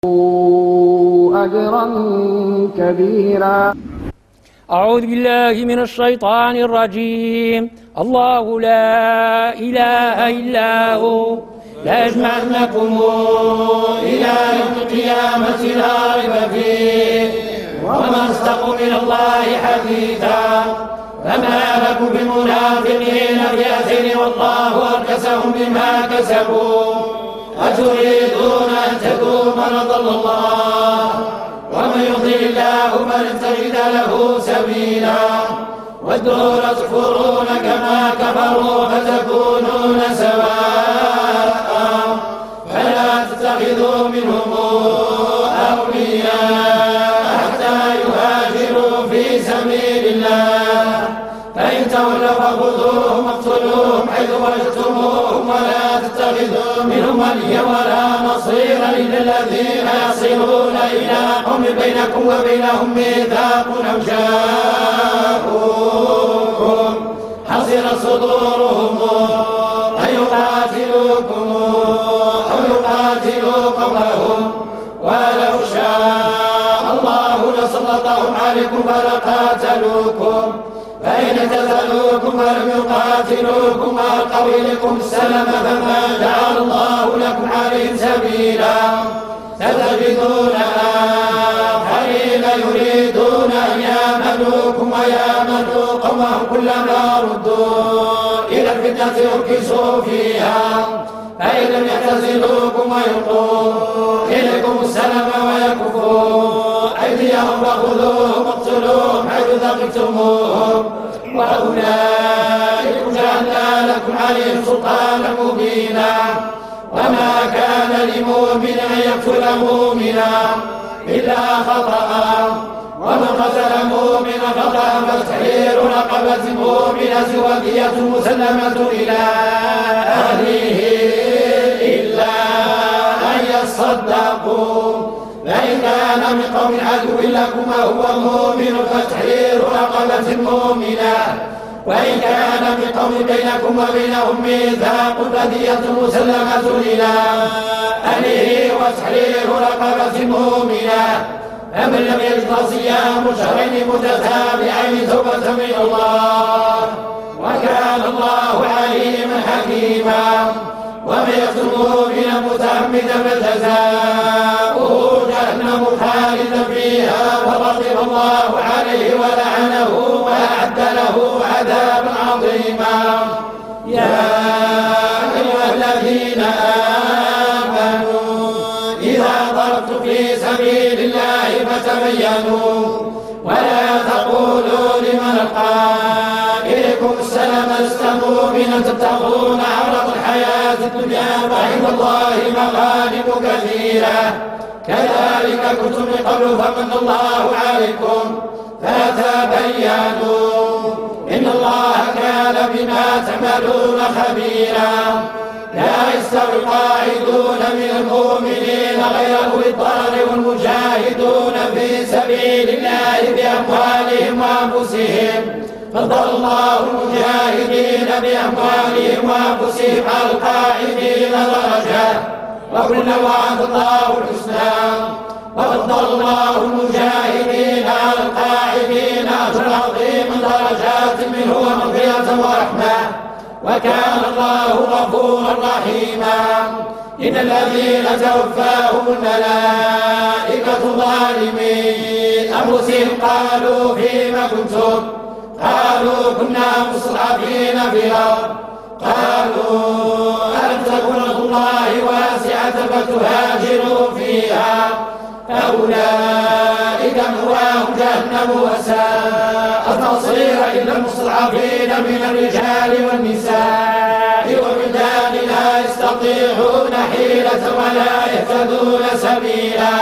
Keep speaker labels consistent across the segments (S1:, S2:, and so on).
S1: أجرا كبيرا.
S2: أعوذ بالله من الشيطان الرجيم. الله لا إله إلا هو ليجمعنكم إلى يوم القيامة لا ريب فيه ومن أصدق من الله حديثا. فما لكم بالمنافقين فئتين والله أركسهم بما كسبوا أتريدون أن تهدوا من ضل الله ومن يضلل الله فلن تجد له سبيلا. ودوا تكفرون كما كفروا فتكونون سواء فلا تتخذوا منهم أولياء حتى يهاجروا في سبيل الله فإن تولوا فخذوهم واقتلوهم حيث وجدتموهم ولا تتخذوا منهم وليا ولا نصيرا إلا الذين يصلون إلى قوم بينكم وبينهم ميثاق أو جاءوكم حصرت صدورهم أن يقاتلوكم أو يقاتلوا قومهم ولو شاء الله لسلطهم عليكم فلقاتلوكم فإن اعتزلوكم ولم يقاتلوكم وألقوا إليكم السلم فما جعل الله لكم عليهم سبيلا. ستجدون آخرين يريدون أن يامنوكم ويامنوا قومهم كلما ردوا إلى الفتنة أركسوا فيها فإن لم يعتزلوكم ويلقوا إليكم السلم ويكفوا أيديهم فخذوهم واقتلوهم حيث ثقفتموهم وأولئكم جعلنا لكم عليهم سلطانا مبينا. وما كان لمؤمن أن يقتل مؤمنا إلا خطأ ومن قتل مؤمنا خطأ فتحرير رقبة مؤمنة ودية مسلمة إلى أهله إلا أن يصدقوا فإن كان من قوم عدو لكم وهو مؤمن فتحرير رقبة مؤمنة وإن كان من قوم بينكم وبينهم ميثاق فدية مسلمة إلى أهله وتحرير رقبة مؤمنة. فمن لم يجد فصيام شهرين متتابعين توبة من الله وكان الله عليما حكيما. ومن يقتل مؤمنا متعمدا فجزاؤه جهنم خالدا فيها وغضب الله عليه ولعنه وأعد له عذابا عظيما. يا أيها الذين آمنوا إذا ضربتم في سبيل الله فتبينوا ولا تقولوا لمن ألقى إليكم السلام لست مؤمنا تبتغون عرض الحياة الدنيا وعند الله مغانم كثيرة كذلك كنتم من قبل فمن الله عليكم فتبينوا إن الله كان بما تعملون خبيرا. لا يستوي القاعدون من المؤمنين غير أولي الضرر والمجاهدون في سبيل الله بأموالهم وأنفسهم فضل الله المجاهدين بأموالهم وأنفسهم على القاعدين درجة وكلا وعد الله الحسنى وفضل الله المجاهدين على القاعدين أجرا عظيما درجات منه ومغفرة ورحمة وكان الله غفورا رحيما. إن الذين توفاهم الملائكة ظالمي أنفسهم قالوا فيما كنتم قالوا كنا مستضعفين في الأرض قالوا ألم تكن أرض الله واسعة فتهاجروا فيها فأولئك مأواهم جهنم وساءت مصيرا إلا المستضعفين من الرجال والنساء والولدان لا يستطيعون حيلة ولا يهتدون سبيلا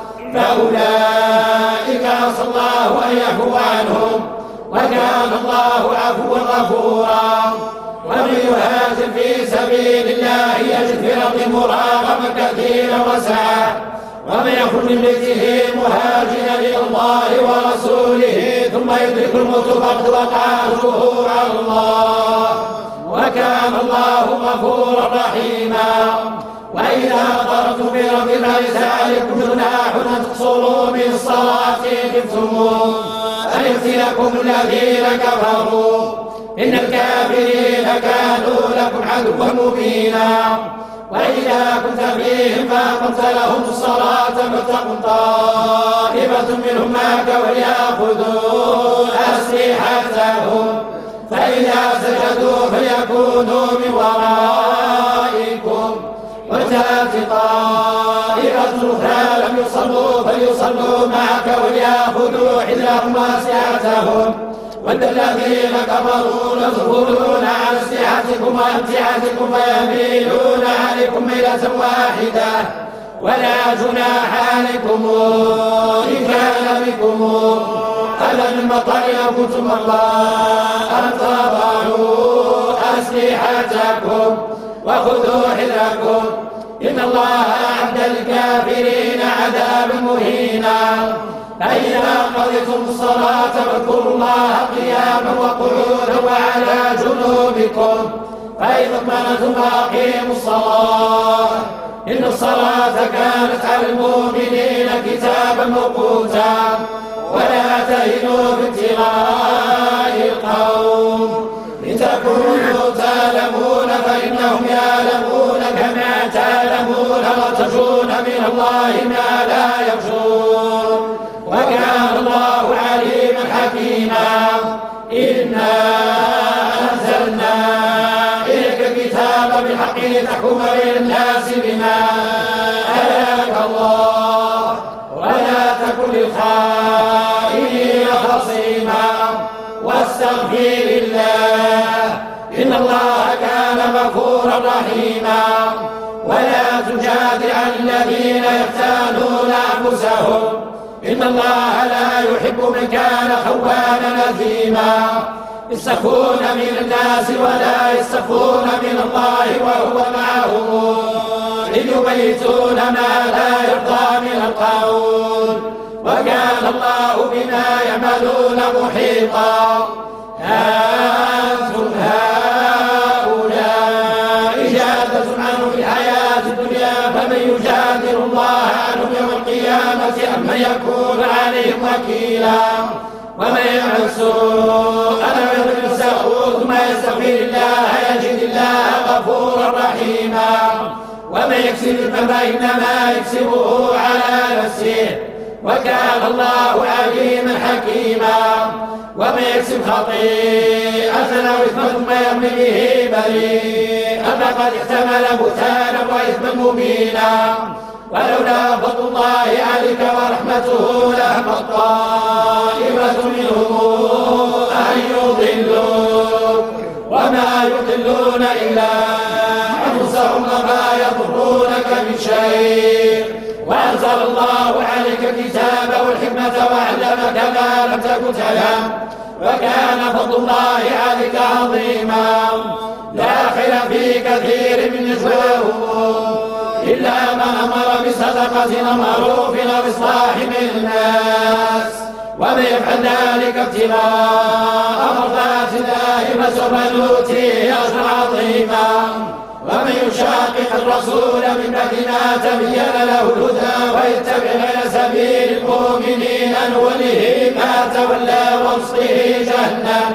S2: فأولئك عسى الله أن يعفو عنهم وكان الله عفوا غفورا. ومن يهاجر في سبيل الله يجد في الأرض مراغما كثيرا وسعة ومن يخرج من بيته مهاجرا إلى الله ورسوله ثم يدرك الموت فقد وقع أجره على الله وكان الله غفورا رحيما. وإذا ضربتم في الأرض فليس عليكم جناح أن تقصروا من الصلاة إن خفتم أن يفتنكم الذين كفروا إن الكافرين كانوا لكم عدوا مبينا. وإذا كنت فيهم فأقمت لهم الصلاة فلتقم طائفة منهم معك وليأخذوا أسلحتهم فإذا سجدوا فليكونوا من ورائكم وتأت طائفة أخرى لم يصلوا فليصلوا معك وليأخذوا حذرهم وأسلحتهم ود الذين كفروا يظهرون عن أسلحتكم وأمتعتكم فيميلون عليكم ميلة واحدة ولا جناح عليكم إن كان بكم أذى من مطر أو كنتم مرضى أن تضعوا أسلحتكم وخذوا حذركم إن الله أعد للكافرين عذابا مهينا. فإذا قضيتم الصلاة فاذكروا الله قياما وقعودا وعلى جنوبكم فإذا اطمأنتم فأقيموا الصلاة إن الصلاة كانت على المؤمنين كتابا موقوتا. ولا تهنوا في ابتغاء القوم إن تكونوا تعلمون فإنهم يعلمون كما تعلمون وترجون من الله ما لا يرجون وكان الله عليما حكيما. إنا أنزلنا إليك الكتاب بالحق لتحكم بين الناس بما أراك الله ولا تكن للخائنين خصيما واستغفر الله إن الله كان غفورا رحيما. ولا تجادل عن الذين يختانون أنفسهم إن الله لا يحب من كان خوانا أثيما. يستخفون من الناس ولا يستخفون من الله وهو معهم إذ يبيتون ما لا يرضى من القول وكان الله بما يعملون محيطا. أنتم هؤلاء إجادة عنه في الحياة الدنيا فمن يجادل الله عنهم يوم القيامة أم من يكون عليهم وكيلا. ومن يعمل سوءا أو يظلم نفسه ثم يستغفر الله يجد الله غفورا رحيما. ومن يكسب إثما فإنما يكسبه على نفسه وكان الله عليما حكيما. ومن يكسب خطيئة أو إثما ثم يرمي به بريئا فقد احتمل بهتانا وإثما مبينا. ولولا فضل الله عليك ورحمته لهم الطائفة منهم أن يضلوك وما يضلون إلا أنفسهم وما يضرونك من شيء. وأنزل الله عليك الكتاب والحكمة وعلمك ما لم تكن تعلم وكان فضل الله عليك عظيما. لا خير في كثير من نجواهم إلا من أمر بصدقة أو معروف أو إصلاح بين الناس ومن يفعل ذلك ابتغاء مرضات الله فسوف نؤتيه أجرا عظيما. ومن يشاقق الرسول من بعد ما تبين له الهدى ويتبع غير سبيل المؤمنين نوله ما تولى ونصله جهنم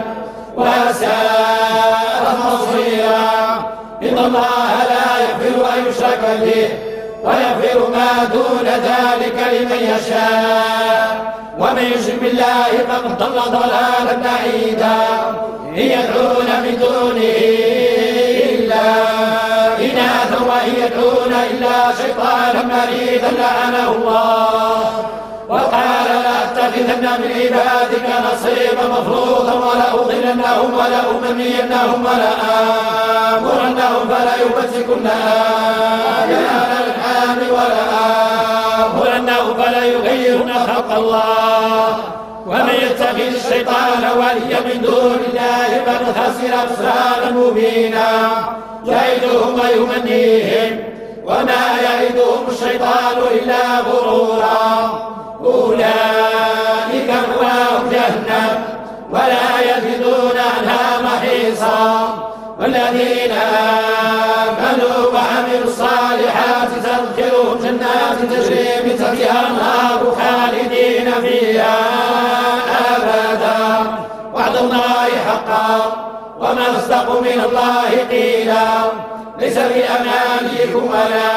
S2: وساءت مصيرا. إن الله لا يغفر أن يشرك به ويغفر ما دون ذلك لمن يشاء ومن يشرك بالله فقد ضل ضلالا بعيدا. إن يدعون من دونه إلا إناثا وإن يدعون إلا شيطانا مريدا لعنه الله وقال لأتخذن من عبادك نصيبا مفروضا ولأضلنهم ولأمنينهم ولآمرنهم فليبتكن آذان الأنعام ولآمرنهم فليغيرن خلق الله. ومن يتخذ الشيطان وليا من دون الله فقد خسر خسرانا مبينا. يعدهم ويمنيهم وما يعدهم الشيطان إلا غرورا. أولئك مأواهم جهنم ولا يجدون عنها محيصا. والذين آمنوا وعملوا الصالحات الأنهار خالدين فيها أبدا. وعد الله حقا وما أصدق من الله قيلا. ليس بأمانيكم ولا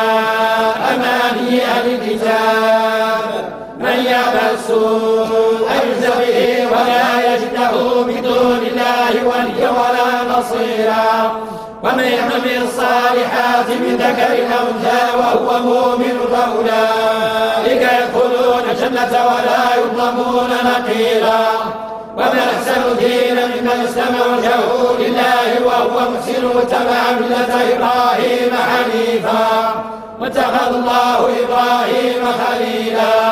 S2: أماني أهل الكتاب، من يعمل السوء يجز به ولا يجد له من دون الله وليا ولا نصيرا. ومن يعمل من الصالحات من ذكر أو أنثى وهو مؤمن فأولئك يدخلون الجنة ولا يظلمون نقيرا. ومن أحسن دينا ممن أسلم وجهه لله وهو محسن واتبع ملة إبراهيم حنيفا واتخذ الله إبراهيم خليلا.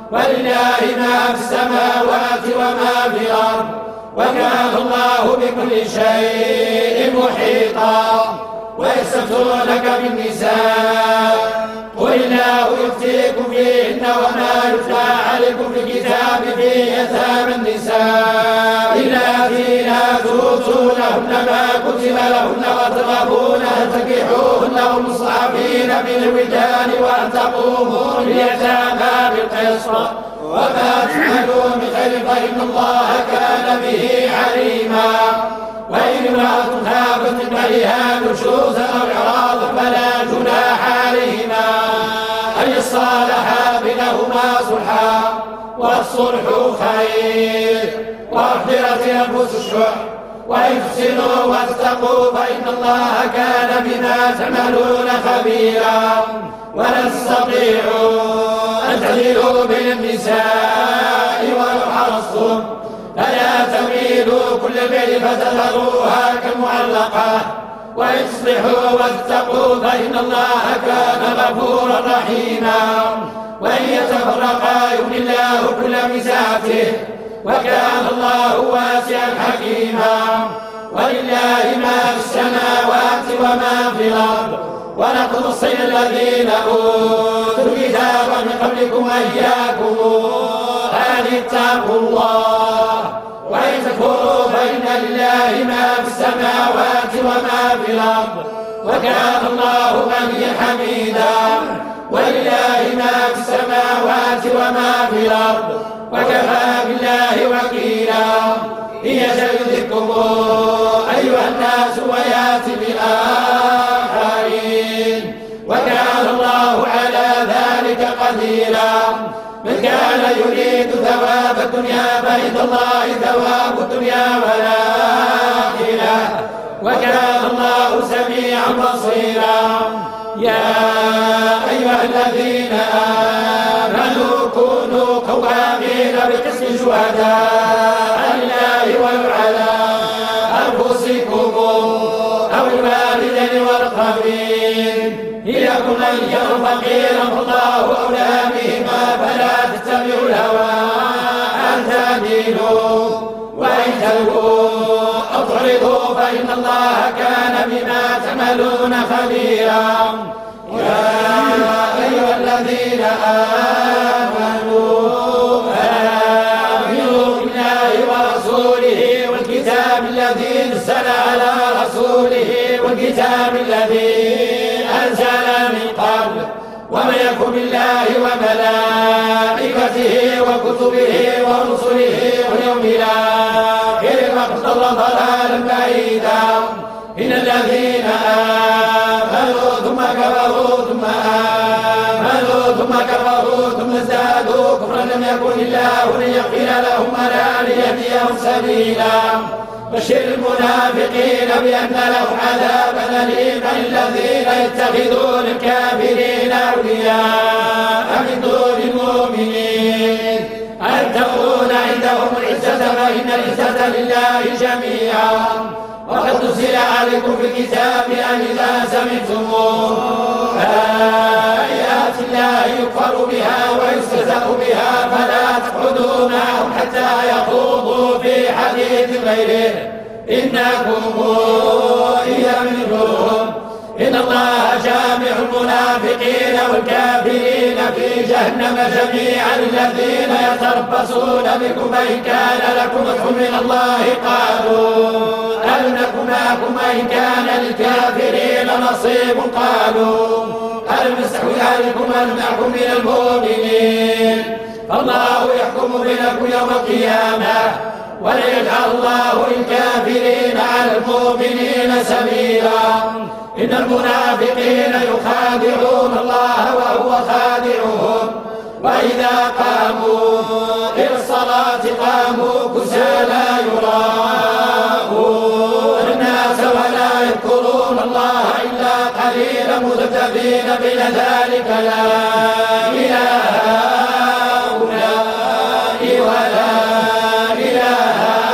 S2: ولله ما في السماوات وما في الأرض وكان الله بكل شيء محيطا. ويستفتونك بالنساء قل الله يفتيكم فيهن وما يتلى عليكم في الكتاب في يتامى النساء اللاتي لا تؤتونهن ما كتب لهن وترغبون أن تنكحوهن والمصطفين من الولدان وأن تقوموا لليتامى بالقسط وما تفعلوا من خير فإن الله كان به عليما. وإن امرأة خافت من بعلها نشوزا أو إعراضا فلا جناح عليهما أن يصالحا بينهما صلحا والصلح خير. وأحضرت الأنفس الشح وإن تحسنوا واتقوا فإن الله كان بما تعملون خبيرا. ولا تستطيعوا أن تعدلوا بين النساء ولو حرصتم فلا تميلوا كل الميل فتذروها كالمعلقة. وإن تصلحوا واتقوا فإن الله كان غفورا رحيما. وإن يتفرقا يغني الله كل من سعته وكان الله واسعا حكيما. ولله ما في السماوات وما في الأرض. ولقد وصينا الذين أوتوا الكتاب من قبلكم وإياكم أن اتقوا الله. وإن تكفروا فإن لله ما في السماوات وما في الأرض وكان الله غنيا حميدا. ولله ما في السماوات وما في الأرض وكفى بالله وكيلا. إن يشأ يذهبكم أيها الناس ويأتي بالآخرين وكان الله على ذلك قديرا. من كان يريد ثواب الدنيا فعند الله ثواب الدنيا والآخرة وكان الله سميعا بصيرا. يا أيها الذين آمنوا كونوا قوامين بالقسط شهداء لله ولو على أنفسكم أو الوالدين والأقربين. إن يكن غنيا فقيرا فالله أولى بهما فلا تتبعوا الهوى أن تعدلوا. وإن تلووا أو تعرضوا فإن الله كان بما تعملون خبيرا. يا أيها الذين آمنوا آمنوا بالله ورسوله والكتاب الذي نزل على رسوله والكتاب الذي أنزل من قبل. ومن يكن بالله وملائكته وكتبه ورسله واليوم الآخر فقد ضل ضلالا بعيدا. إن الذين آمنوا ثم كفروا ثم آمنوا ثم كفروا ثم ازدادوا كفرا لم يكن الله ليغفر لهم ولا ليهديهم سبيلا. بشر المنافقين بأن لهم عذابا أليما الذين يتخذون الكافرين أولياء من دون المؤمنين أيبتغون عندهم العزة فإن العزة لله جميعا. وقد نزل عليكم في الكتاب أن إذا سمعتم آيات الله يكفر بها ويستهزأ بها فلا تقعدوا معهم حتى يخوضوا في حديث غيره إنكم إذا مثلهم. إن الله جامع المنافقين والكافرين في جهنم جميعا الذين يتربصون بكم فإن كان لكم فتح من الله قالوا ألم نكن معكم وإن كان للكافرين نصيب قالوا ألم نستحوذ عليكم ونمنعكم من المؤمنين فالله يحكم بينكم يوم القيامة ولا يجعل الله للكافرين على المؤمنين سبيلا إن المنافقين يخادعون الله وهو خادعهم وإذا قاموا إلى الصلاة قاموا كسالى يراءون الناس ولا يذكرون الله إلا قليلا مذبذبين بين ذلك لا إله هؤلاء ولا إله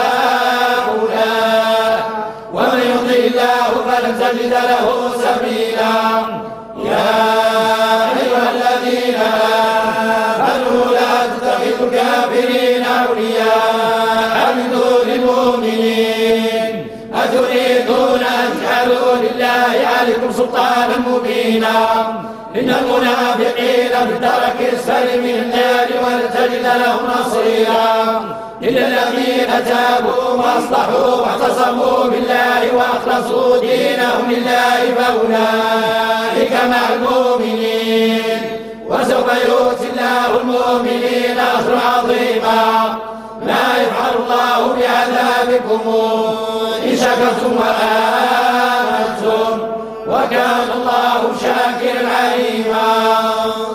S2: هؤلاء ومن يطع الله فلن تجد له سبيلا يا أيها الذين آمنوا لا تتخذوا الكافرين أولياء من دون المؤمنين أتريدون أن تجعلوا لله عليكم سلطانا مبينا إن المنافقين في الدرك الأسفل من النار ولن تجد لهم نصيرا إلا الذين تابوا وأصلحوا واعتصموا بالله وأخلصوا دينهم لله فأولئك مع المؤمنين وسوف يؤتي الله المؤمنين أجرا عظيما ما يفعل الله بعذابكم إن شكرتم وآمنتم وكان الله شاكرا عليما.